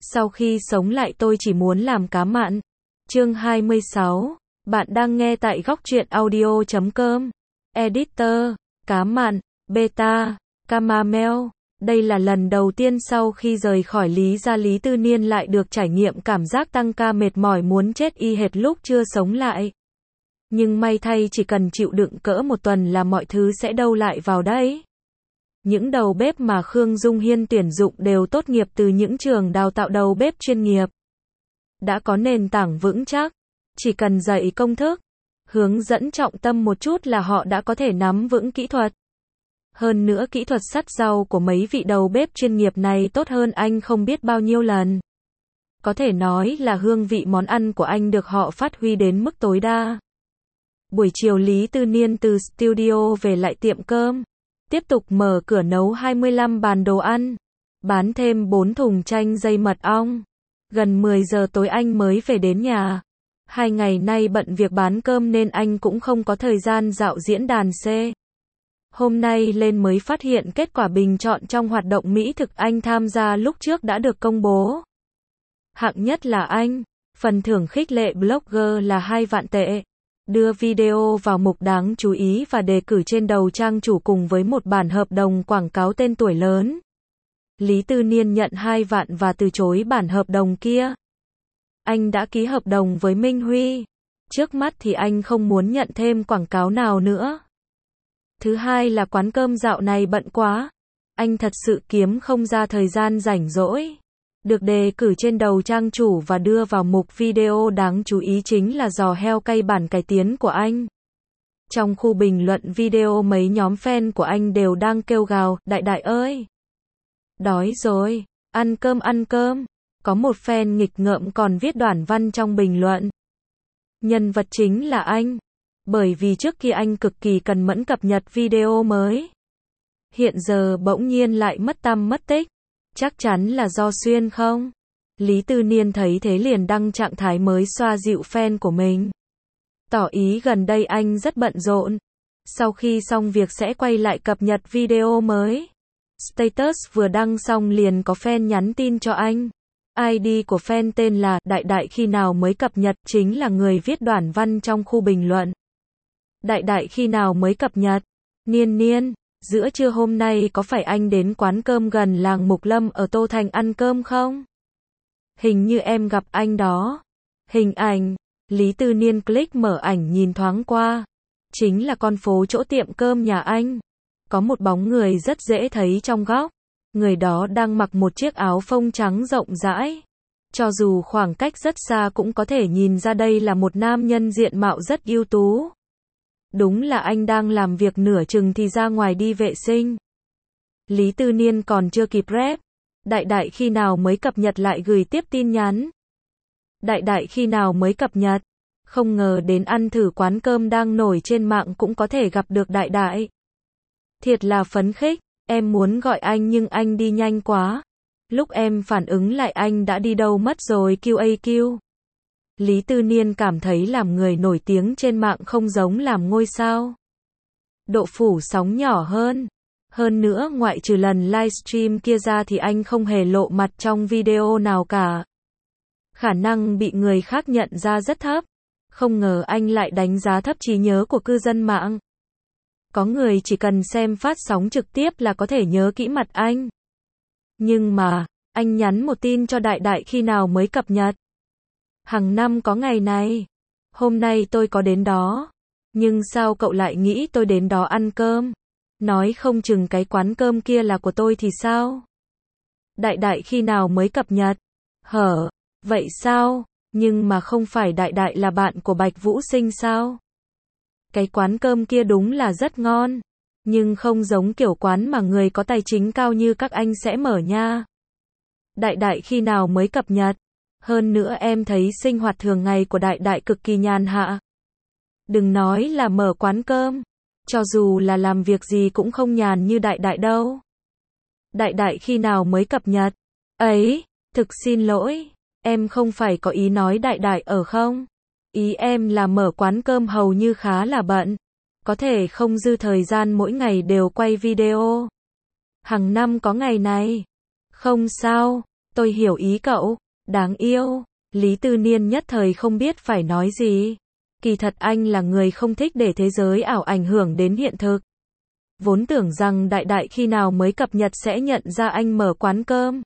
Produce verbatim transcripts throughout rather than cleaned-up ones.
Sau khi sống lại tôi chỉ muốn làm cá mặn. Chương hai mươi sáu. Bạn đang nghe tại góc truyện audio chấm com. Editor, cá mặn, beta, Camamel. Đây là lần đầu tiên sau khi rời khỏi Lý gia Lý Tư Niên lại được trải nghiệm cảm giác tăng ca mệt mỏi muốn chết y hệt lúc chưa sống lại. Nhưng may thay chỉ cần chịu đựng cỡ một tuần là mọi thứ sẽ đâu lại vào đấy. Những đầu bếp mà Khương Dung Hiên tuyển dụng đều tốt nghiệp từ những trường đào tạo đầu bếp chuyên nghiệp. Đã có nền tảng vững chắc, chỉ cần dạy công thức, hướng dẫn trọng tâm một chút là họ đã có thể nắm vững kỹ thuật. Hơn nữa kỹ thuật sắt rau của mấy vị đầu bếp chuyên nghiệp này tốt hơn anh không biết bao nhiêu lần. Có thể nói là hương vị món ăn của anh được họ phát huy đến mức tối đa. Buổi chiều Lý Tư Niên từ studio về lại tiệm cơm, tiếp tục mở cửa nấu hai mươi lăm bàn đồ ăn, bán thêm bốn thùng chanh dây mật ong. Gần mười giờ tối anh mới về đến nhà. Hai ngày nay bận việc bán cơm nên anh cũng không có thời gian dạo diễn đàn C. Hôm nay lên mới phát hiện kết quả bình chọn trong hoạt động mỹ thực anh tham gia lúc trước đã được công bố. Hạng nhất là anh, phần thưởng khích lệ blogger là hai vạn tệ. Đưa video vào mục đáng chú ý và đề cử trên đầu trang chủ cùng với một bản hợp đồng quảng cáo tên tuổi lớn. Lý Tư Niên nhận hai vạn và từ chối bản hợp đồng kia. Anh đã ký hợp đồng với Minh Huy. Trước mắt thì anh không muốn nhận thêm quảng cáo nào nữa. Thứ hai là quán cơm dạo này bận quá. Anh thật sự kiếm không ra thời gian rảnh rỗi. Được đề cử trên đầu trang chủ và đưa vào mục video đáng chú ý chính là giò heo cay bản cải tiến của anh. Trong khu bình luận video mấy nhóm fan của anh đều đang kêu gào, đại đại ơi! Đói rồi, ăn cơm ăn cơm. Có một fan nghịch ngợm còn viết đoạn văn trong bình luận. Nhân vật chính là anh. Bởi vì trước kia anh cực kỳ cần mẫn cập nhật video mới. Hiện giờ bỗng nhiên lại mất tăm mất tích. Chắc chắn là do xuyên không? Lý Tư Niên thấy thế liền đăng trạng thái mới xoa dịu fan của mình. Tỏ ý gần đây anh rất bận rộn. Sau khi xong việc sẽ quay lại cập nhật video mới. Status vừa đăng xong liền có fan nhắn tin cho anh. i đê của fan tên là Đại Đại khi nào mới cập nhật chính là người viết đoạn văn trong khu bình luận. Đại Đại khi nào mới cập nhật? Niên Niên, giữa trưa hôm nay có phải anh đến quán cơm gần làng Mục Lâm ở Tô Thành ăn cơm không? Hình như em gặp anh đó. Hình ảnh, Lý Tư Niên click mở ảnh nhìn thoáng qua. Chính là con phố chỗ tiệm cơm nhà anh. Có một bóng người rất dễ thấy trong góc. Người đó đang mặc một chiếc áo phông trắng rộng rãi. Cho dù khoảng cách rất xa cũng có thể nhìn ra đây là một nam nhân diện mạo rất ưu tú. Đúng là anh đang làm việc nửa chừng thì ra ngoài đi vệ sinh. Lý Tư Niên còn chưa kịp rep. Đại đại khi nào mới cập nhật lại gửi tiếp tin nhắn. Đại đại khi nào mới cập nhật. Không ngờ đến ăn thử quán cơm đang nổi trên mạng cũng có thể gặp được đại đại. Thiệt là phấn khích. Em muốn gọi anh nhưng anh đi nhanh quá. Lúc em phản ứng lại anh đã đi đâu mất rồi quy a quy. Lý Tư Niên cảm thấy làm người nổi tiếng trên mạng không giống làm ngôi sao. Độ phủ sóng nhỏ hơn. Hơn nữa ngoại trừ lần livestream kia ra thì anh không hề lộ mặt trong video nào cả. Khả năng bị người khác nhận ra rất thấp. Không ngờ anh lại đánh giá thấp trí nhớ của cư dân mạng. Có người chỉ cần xem phát sóng trực tiếp là có thể nhớ kỹ mặt anh. Nhưng mà, anh nhắn một tin cho đại đại khi nào mới cập nhật. Hàng năm có ngày này. Hôm nay tôi có đến đó. Nhưng sao cậu lại nghĩ tôi đến đó ăn cơm? Nói không chừng cái quán cơm kia là của tôi thì sao? Đại đại khi nào mới cập nhật? Hở, vậy sao? Nhưng mà không phải đại đại là bạn của Bạch Vũ Sinh sao? Cái quán cơm kia đúng là rất ngon. Nhưng không giống kiểu quán mà người có tài chính cao như các anh sẽ mở nha. Đại đại khi nào mới cập nhật? Hơn nữa em thấy sinh hoạt thường ngày của đại đại cực kỳ nhàn hạ. Đừng nói là mở quán cơm. Cho dù là làm việc gì cũng không nhàn như đại đại đâu. Đại đại khi nào mới cập nhật? Ấy, thực xin lỗi. Em không phải có ý nói đại đại ở không? Ý em là mở quán cơm hầu như khá là bận. Có thể không dư thời gian mỗi ngày đều quay video. Hàng năm có ngày này. Không sao, Tôi hiểu ý cậu, đáng yêu. Lý Tư Niên nhất thời không biết phải nói gì. Kỳ thật anh là người không thích để thế giới ảo ảnh hưởng đến hiện thực. Vốn tưởng rằng đại đại khi nào mới cập nhật sẽ nhận ra anh mở quán cơm.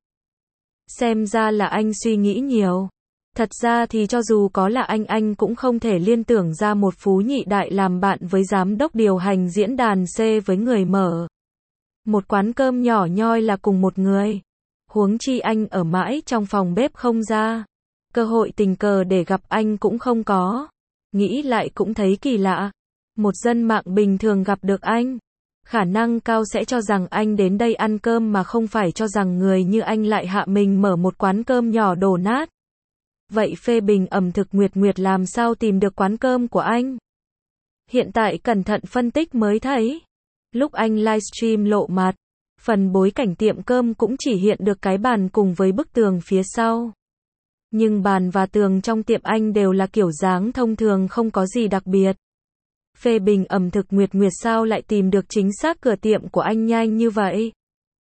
Xem ra là anh suy nghĩ nhiều. Thật ra thì cho dù có là anh anh cũng không thể liên tưởng ra một phú nhị đại làm bạn với giám đốc điều hành diễn đàn C với người mở một quán cơm nhỏ nhoi là cùng một người. Huống chi anh ở mãi trong phòng bếp không ra. Cơ hội tình cờ để gặp anh cũng không có. Nghĩ lại cũng thấy kỳ lạ. Một dân mạng bình thường gặp được anh, khả năng cao sẽ cho rằng anh đến đây ăn cơm mà không phải cho rằng người như anh lại hạ mình mở một quán cơm nhỏ đổ nát. Vậy phê bình ẩm thực Nguyệt Nguyệt làm sao tìm được quán cơm của anh? Hiện tại cẩn thận phân tích mới thấy. Lúc anh livestream lộ mặt, phần bối cảnh tiệm cơm cũng chỉ hiện được cái bàn cùng với bức tường phía sau. Nhưng bàn và tường trong tiệm anh đều là kiểu dáng thông thường không có gì đặc biệt. Phê bình ẩm thực Nguyệt Nguyệt sao lại tìm được chính xác cửa tiệm của anh nhanh như vậy?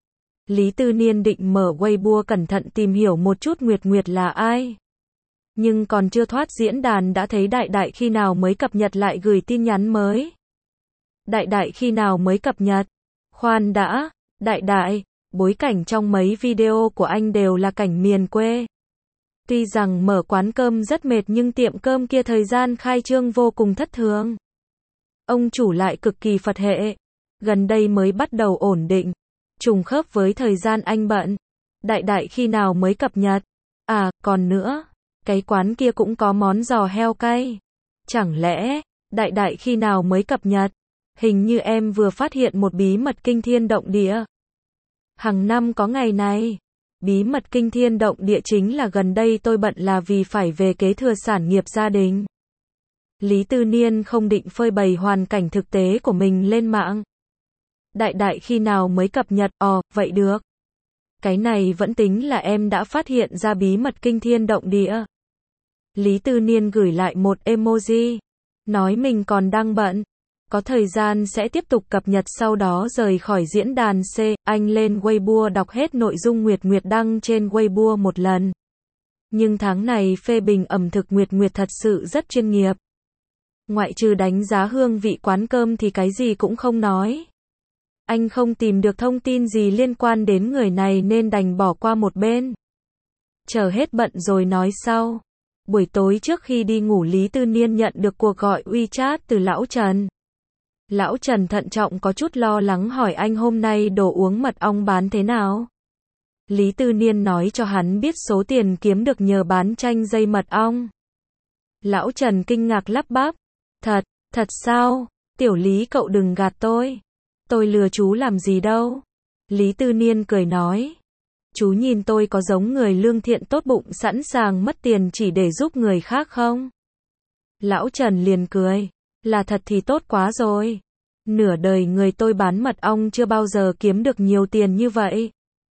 Lý Tư Niên định mở Weibo cẩn thận tìm hiểu một chút Nguyệt Nguyệt là ai. Nhưng còn chưa thoát diễn đàn đã thấy đại đại khi nào mới cập nhật lại gửi tin nhắn mới. Đại đại khi nào mới cập nhật? Khoan đã, đại đại, bối cảnh trong mấy video của anh đều là cảnh miền quê. Tuy rằng mở quán cơm rất mệt nhưng tiệm cơm kia thời gian khai trương vô cùng thất thường. Ông chủ lại cực kỳ Phật hệ. Gần đây mới bắt đầu ổn định. Trùng khớp với thời gian anh bận. Đại đại khi nào mới cập nhật? À, còn nữa. Cái quán kia cũng có món giò heo cay. Chẳng lẽ, đại đại khi nào mới cập nhật? Hình như em vừa phát hiện một bí mật kinh thiên động địa. Hàng năm có ngày này. Bí mật kinh thiên động địa chính là gần đây tôi bận là vì phải về kế thừa sản nghiệp gia đình. Lý Tư Niên không định phơi bày hoàn cảnh thực tế của mình lên mạng. Đại đại khi nào mới cập nhật? Ồ, vậy được. Cái này vẫn tính là em đã phát hiện ra bí mật kinh thiên động địa. Lý Tư Niên gửi lại một emoji. Nói mình còn đang bận. Có thời gian sẽ tiếp tục cập nhật sau đó rời khỏi diễn đàn C. Anh lên Weibo đọc hết nội dung Nguyệt Nguyệt đăng trên Weibo một lần. Nhưng tháng này phê bình ẩm thực Nguyệt Nguyệt thật sự rất chuyên nghiệp. Ngoại trừ đánh giá hương vị quán cơm thì cái gì cũng không nói. Anh không tìm được thông tin gì liên quan đến người này nên đành bỏ qua một bên. Chờ hết bận rồi nói sau. Buổi tối trước khi đi ngủ Lý Tư Niên nhận được cuộc gọi WeChat từ Lão Trần. Lão Trần thận trọng có chút lo lắng hỏi anh hôm nay đồ uống mật ong bán thế nào. Lý Tư Niên nói cho hắn biết số tiền kiếm được nhờ bán chanh dây mật ong. Lão Trần kinh ngạc lắp bắp. Thật, thật sao? Tiểu Lý cậu đừng gạt tôi. Tôi lừa chú làm gì đâu. Lý Tư Niên cười nói. Chú nhìn tôi có giống người lương thiện tốt bụng sẵn sàng mất tiền chỉ để giúp người khác không? Lão Trần liền cười. Là thật thì tốt quá rồi. Nửa đời người tôi bán mật ong chưa bao giờ kiếm được nhiều tiền như vậy.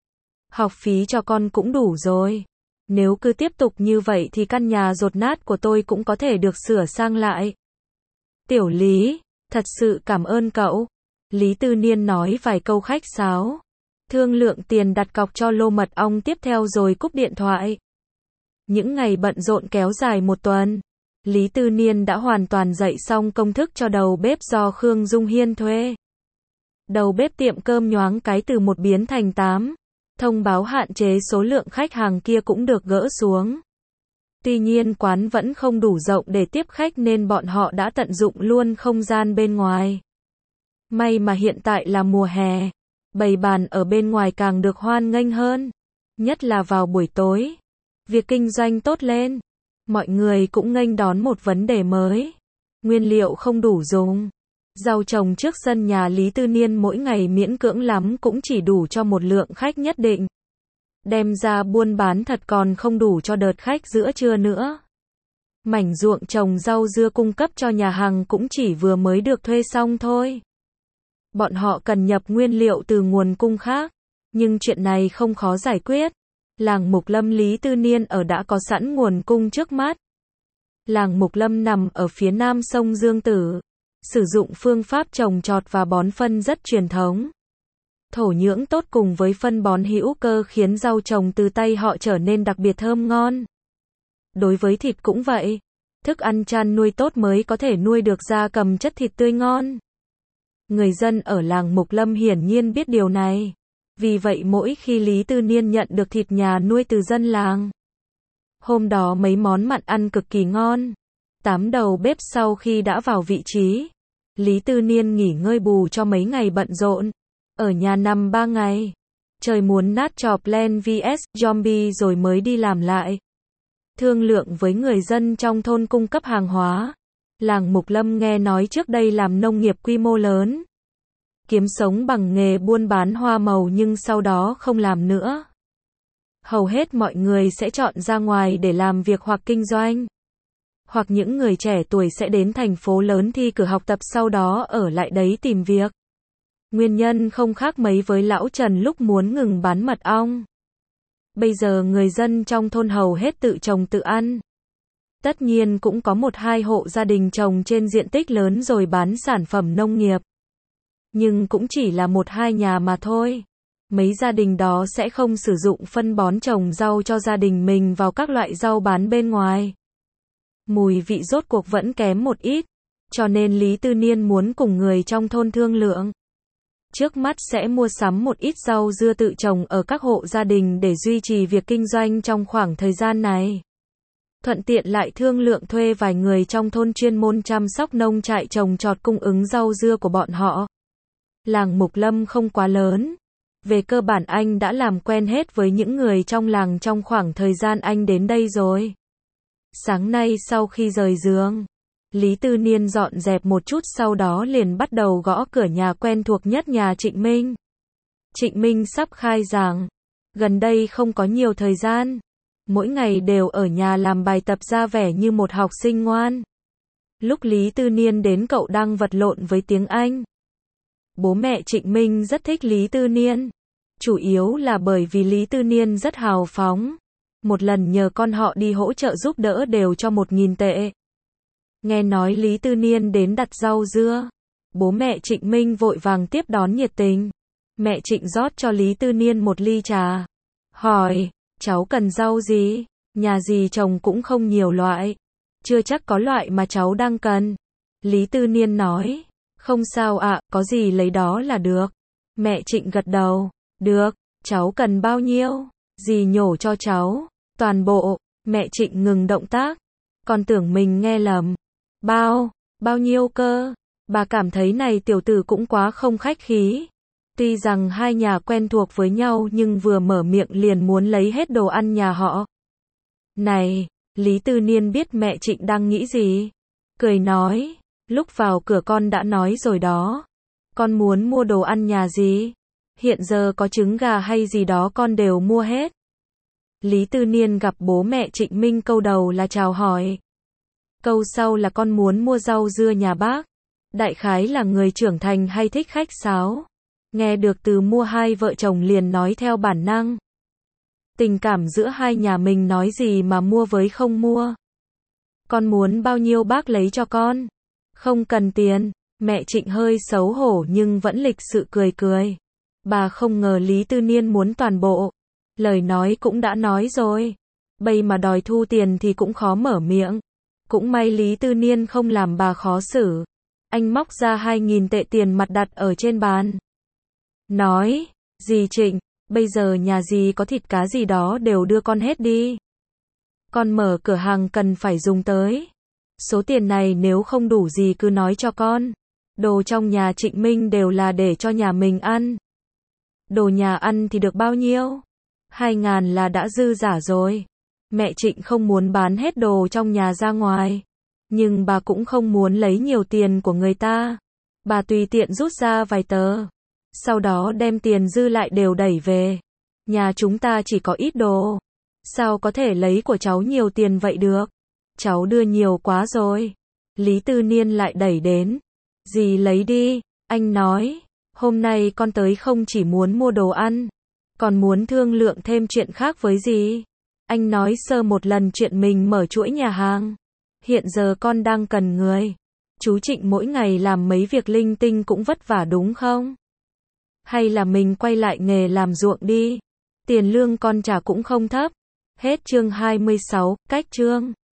Học phí cho con cũng đủ rồi. Nếu cứ tiếp tục như vậy thì căn nhà dột nát của tôi cũng có thể được sửa sang lại. Tiểu Lý, thật sự cảm ơn cậu. Lý Tư Niên nói vài câu khách sáo. Thương lượng tiền đặt cọc cho lô mật ong tiếp theo rồi cúp điện thoại. Những ngày bận rộn kéo dài một tuần. Lý Tư Niên đã hoàn toàn dạy xong công thức cho đầu bếp do Khương Dung Hiên thuê. Đầu bếp tiệm cơm nhoáng cái từ một biến thành tám. Thông báo hạn chế số lượng khách hàng kia cũng được gỡ xuống. Tuy nhiên quán vẫn không đủ rộng để tiếp khách nên bọn họ đã tận dụng luôn không gian bên ngoài. May mà hiện tại là mùa hè. Bày bàn ở bên ngoài càng được hoan nghênh hơn. Nhất là vào buổi tối. Việc kinh doanh tốt lên. Mọi người cũng nghênh đón một vấn đề mới. Nguyên liệu không đủ dùng. Rau trồng trước sân nhà Lý Tư Niên mỗi ngày miễn cưỡng lắm cũng chỉ đủ cho một lượng khách nhất định. Đem ra buôn bán thật còn không đủ cho đợt khách giữa trưa nữa. Mảnh ruộng trồng rau dưa cung cấp cho nhà hàng cũng chỉ vừa mới được thuê xong thôi. Bọn họ cần nhập nguyên liệu từ nguồn cung khác. Nhưng chuyện này không khó giải quyết. Làng Mục Lâm Lý Tư Niên ở đã có sẵn nguồn cung trước mắt. Làng Mục Lâm nằm ở phía nam sông Dương Tử. Sử dụng phương pháp trồng trọt và bón phân rất truyền thống. Thổ nhưỡng tốt cùng với phân bón hữu cơ khiến rau trồng từ tay họ trở nên đặc biệt thơm ngon. Đối với thịt cũng vậy. Thức ăn chăn nuôi tốt mới có thể nuôi được gia cầm chất thịt tươi ngon. Người dân ở làng Mục Lâm hiển nhiên biết điều này. Vì vậy mỗi khi Lý Tư Niên nhận được thịt nhà nuôi từ dân làng, hôm đó mấy món mặn ăn cực kỳ ngon. Tám đầu bếp sau khi đã vào vị trí, Lý Tư Niên nghỉ ngơi bù cho mấy ngày bận rộn. Ở nhà nằm ba ngày. Trời muốn nát cho Plan vs Zombie rồi mới đi làm lại. Thương lượng với người dân trong thôn cung cấp hàng hóa. Làng Mục Lâm nghe nói trước đây làm nông nghiệp quy mô lớn, kiếm sống bằng nghề buôn bán hoa màu nhưng sau đó không làm nữa. Hầu hết mọi người sẽ chọn ra ngoài để làm việc hoặc kinh doanh. Hoặc những người trẻ tuổi sẽ đến thành phố lớn thi cử học tập sau đó ở lại đấy tìm việc. Nguyên nhân không khác mấy với lão Trần lúc muốn ngừng bán mật ong. Bây giờ người dân trong thôn hầu hết tự trồng tự ăn. Tất nhiên cũng có một hai hộ gia đình trồng trên diện tích lớn rồi bán sản phẩm nông nghiệp. Nhưng cũng chỉ là một hai nhà mà thôi. Mấy gia đình đó sẽ không sử dụng phân bón trồng rau cho gia đình mình vào các loại rau bán bên ngoài. Mùi vị rốt cuộc vẫn kém một ít. Cho nên Lý Tư Niên muốn cùng người trong thôn thương lượng. Trước mắt sẽ mua sắm một ít rau dưa tự trồng ở các hộ gia đình để duy trì việc kinh doanh trong khoảng thời gian này. Thuận tiện lại thương lượng thuê vài người trong thôn chuyên môn chăm sóc nông trại trồng trọt cung ứng rau dưa của bọn họ. Làng Mục Lâm không quá lớn. Về cơ bản anh đã làm quen hết với những người trong làng trong khoảng thời gian anh đến đây rồi. Sáng nay sau khi rời giường, Lý Tư Niên dọn dẹp một chút sau đó liền bắt đầu gõ cửa nhà quen thuộc nhất nhà Trịnh Minh. Trịnh Minh sắp khai giảng. Gần đây không có nhiều thời gian. Mỗi ngày đều ở nhà làm bài tập ra vẻ như một học sinh ngoan. Lúc Lý Tư Niên đến cậu đang vật lộn với tiếng Anh. Bố mẹ Trịnh Minh rất thích Lý Tư Niên. Chủ yếu là bởi vì Lý Tư Niên rất hào phóng. Một lần nhờ con họ đi hỗ trợ giúp đỡ đều cho một nghìn tệ. Nghe nói Lý Tư Niên đến đặt rau dưa. Bố mẹ Trịnh Minh vội vàng tiếp đón nhiệt tình. Mẹ Trịnh rót cho Lý Tư Niên một ly trà. Hỏi, cháu cần rau gì? Nhà gì trồng cũng không nhiều loại. Chưa chắc có loại mà cháu đang cần. Lý Tư Niên nói, không sao ạ, à, có gì lấy đó là được. Mẹ Trịnh gật đầu, được, cháu cần bao nhiêu? Dì nhổ cho cháu. Toàn bộ. Mẹ Trịnh ngừng động tác. Con tưởng mình nghe lầm. Bao, bao nhiêu cơ? Bà cảm thấy này tiểu tử cũng quá không khách khí. Tuy rằng hai nhà quen thuộc với nhau nhưng vừa mở miệng liền muốn lấy hết đồ ăn nhà họ. Này, Lý Tư Niên biết mẹ Trịnh đang nghĩ gì. Cười nói, lúc vào cửa con đã nói rồi đó. Con muốn mua đồ ăn nhà gì? Hiện giờ có trứng gà hay gì đó con đều mua hết. Lý Tư Niên gặp bố mẹ Trịnh Minh câu đầu là chào hỏi. Câu sau là con muốn mua rau dưa nhà bác. Đại khái là người trưởng thành hay thích khách sáo. Nghe được từ mua hai vợ chồng liền nói theo bản năng. Tình cảm giữa hai nhà mình nói gì mà mua với không mua. Con muốn bao nhiêu bác lấy cho con. Không cần tiền. Mẹ Trịnh hơi xấu hổ nhưng vẫn lịch sự cười cười. Bà không ngờ Lý Tư Niên muốn toàn bộ. Lời nói cũng đã nói rồi. Bây mà đòi thu tiền thì cũng khó mở miệng. Cũng may Lý Tư Niên không làm bà khó xử. Anh móc ra hai nghìn tệ tiền mặt đặt ở trên bàn. Nói, dì Trịnh, bây giờ nhà dì có thịt cá gì đó đều đưa con hết đi. Con mở cửa hàng cần phải dùng tới. Số tiền này nếu không đủ gì cứ nói cho con. Đồ trong nhà Trịnh Minh đều là để cho nhà mình ăn. Đồ nhà ăn thì được bao nhiêu? Hai ngàn là đã dư giả rồi. Mẹ Trịnh không muốn bán hết đồ trong nhà ra ngoài. Nhưng bà cũng không muốn lấy nhiều tiền của người ta. Bà tùy tiện rút ra vài tờ. Sau đó đem tiền dư lại đều đẩy về. Nhà chúng ta chỉ có ít đồ. Sao có thể lấy của cháu nhiều tiền vậy được? Cháu đưa nhiều quá rồi. Lý Tư Niên lại đẩy đến. Dì lấy đi. Anh nói. Hôm nay con tới không chỉ muốn mua đồ ăn. Còn muốn thương lượng thêm chuyện khác với dì. Anh nói sơ một lần chuyện mình mở chuỗi nhà hàng. Hiện giờ con đang cần người. Chú Trịnh mỗi ngày làm mấy việc linh tinh cũng vất vả đúng không? Hay là mình quay lại nghề làm ruộng đi. Tiền lương con trả cũng không thấp. Hết chương hai mươi sáu, cách chương.